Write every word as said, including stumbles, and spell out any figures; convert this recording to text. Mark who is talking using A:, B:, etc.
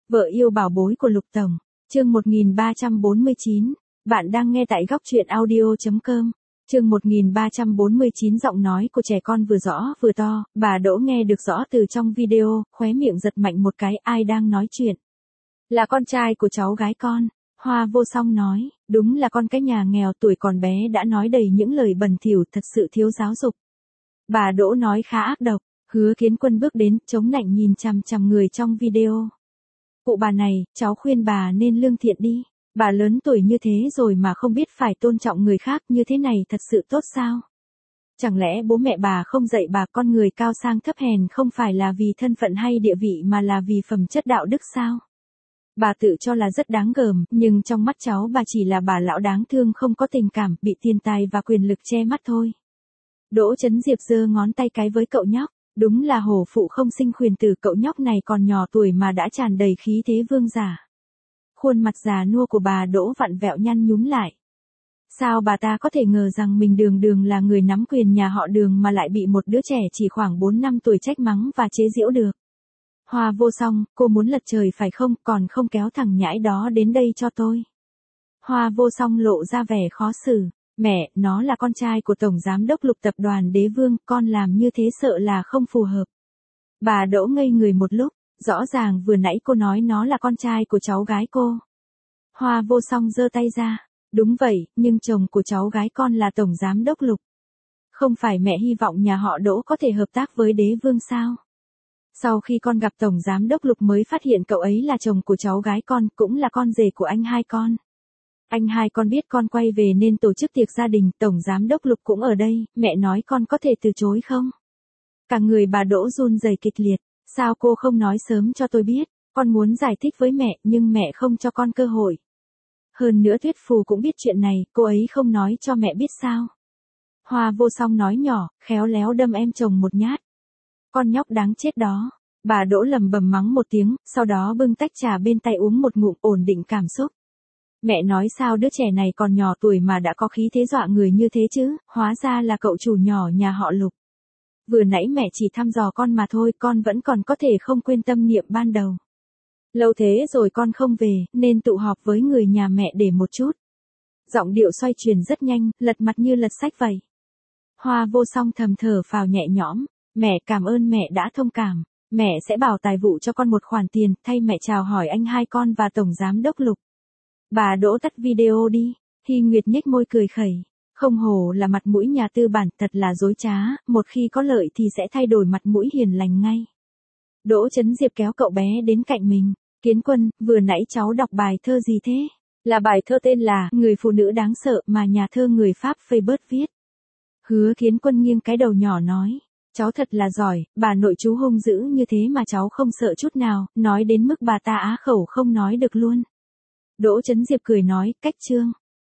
A: Vợ yêu bảo bối của Lục Tổng, chương một nghìn ba trăm bốn mươi chín, bạn đang nghe tại góc truyện audio.com. Chương một nghìn ba trăm bốn mươi chín giọng nói của trẻ con vừa rõ vừa to, bà Đỗ nghe được rõ từ trong video, khóe miệng giật mạnh một cái, ai đang nói chuyện. Là con trai của cháu gái con, Hoa Vô Song nói, đúng là con cái nhà nghèo tuổi còn bé đã nói đầy những lời bẩn thỉu thật sự thiếu giáo dục. Bà Đỗ nói khá ác độc, Hứa Kiến Quân bước đến, chống nạnh nhìn chằm chằm người trong video. Cụ bà này, cháu khuyên bà nên lương thiện đi, bà lớn tuổi như thế rồi mà không biết phải tôn trọng người khác như thế này thật sự tốt sao? Chẳng lẽ bố mẹ bà không dạy bà con người cao sang thấp hèn không phải là vì thân phận hay địa vị mà là vì phẩm chất đạo đức sao? Bà tự cho là rất đáng gờm, nhưng trong mắt cháu bà chỉ là bà lão đáng thương không có tình cảm, bị tiền tài và quyền lực che mắt thôi. Đỗ Chấn Diệp giơ ngón tay cái với cậu nhóc. Đúng là hổ phụ không sinh khuyển tử, cậu nhóc này còn nhỏ tuổi mà đã tràn đầy khí thế vương giả. Khuôn mặt già nua của bà Đỗ vặn vẹo nhăn nhúm lại. Sao bà ta có thể ngờ rằng mình Đường Đường là người nắm quyền nhà họ Đường mà lại bị một đứa trẻ chỉ khoảng bốn năm tuổi trách mắng và chế giễu được. Hoa Vô Song, cô muốn lật trời phải không, còn không kéo thằng nhãi đó đến đây cho tôi. Hoa Vô Song lộ ra vẻ khó xử. Mẹ, nó là con trai của Tổng Giám đốc Lục Tập đoàn Đế Vương, con làm như thế sợ là không phù hợp. Bà Đỗ ngây người một lúc, rõ ràng vừa nãy cô nói nó là con trai của cháu gái cô. Hoa Vô Song giơ tay ra, đúng vậy, nhưng chồng của cháu gái con là Tổng Giám đốc Lục. Không phải mẹ hy vọng nhà họ Đỗ có thể hợp tác với Đế Vương sao? Sau khi con gặp Tổng Giám đốc Lục mới phát hiện cậu ấy là chồng của cháu gái con, cũng là con rể của anh hai con. Anh hai con biết con quay về nên tổ chức tiệc gia đình, Tổng Giám đốc Lục cũng ở đây, mẹ nói con có thể từ chối không? Cả người bà Đỗ run rẩy kịch liệt, sao cô không nói sớm cho tôi biết, con muốn giải thích với mẹ nhưng mẹ không cho con cơ hội. Hơn nữa Tuyết Phù cũng biết chuyện này, cô ấy không nói cho mẹ biết sao? Hoa Vô Song nói nhỏ, khéo léo đâm em chồng một nhát. Con nhóc đáng chết đó, bà Đỗ lầm bầm mắng một tiếng, sau đó bưng tách trà bên tay uống một ngụm ổn định cảm xúc. Mẹ nói sao đứa trẻ này còn nhỏ tuổi mà đã có khí thế dọa người như thế chứ, hóa ra là cậu chủ nhỏ nhà họ Lục. Vừa nãy mẹ chỉ thăm dò con mà thôi, con vẫn còn có thể không quên tâm niệm ban đầu. Lâu thế rồi con không về, nên tụ họp với người nhà mẹ để một chút. Giọng điệu xoay chuyển rất nhanh, lật mặt như lật sách vậy. Hoa Vô Song thầm thở phào nhẹ nhõm, mẹ cảm ơn mẹ đã thông cảm, mẹ sẽ bảo tài vụ cho con một khoản tiền, thay mẹ chào hỏi anh hai con và Tổng Giám đốc Lục. Bà Đỗ tắt video đi, Hy Nguyệt nhếch môi cười khẩy, không hổ là mặt mũi nhà tư bản, thật là dối trá, một khi có lợi thì sẽ thay đổi mặt mũi hiền lành ngay. Đỗ Chấn Diệp kéo cậu bé đến cạnh mình, Kiến Quân, vừa nãy cháu đọc bài thơ gì thế? Là bài thơ tên là Người phụ nữ đáng sợ mà nhà thơ người Pháp Faber viết. Hứa Kiến Quân nghiêng cái đầu nhỏ nói, cháu thật là giỏi, bà nội chú hung dữ như thế mà cháu không sợ chút nào, nói đến mức bà ta á khẩu không nói được luôn. Đỗ Chấn Diệp cười nói, cách chương.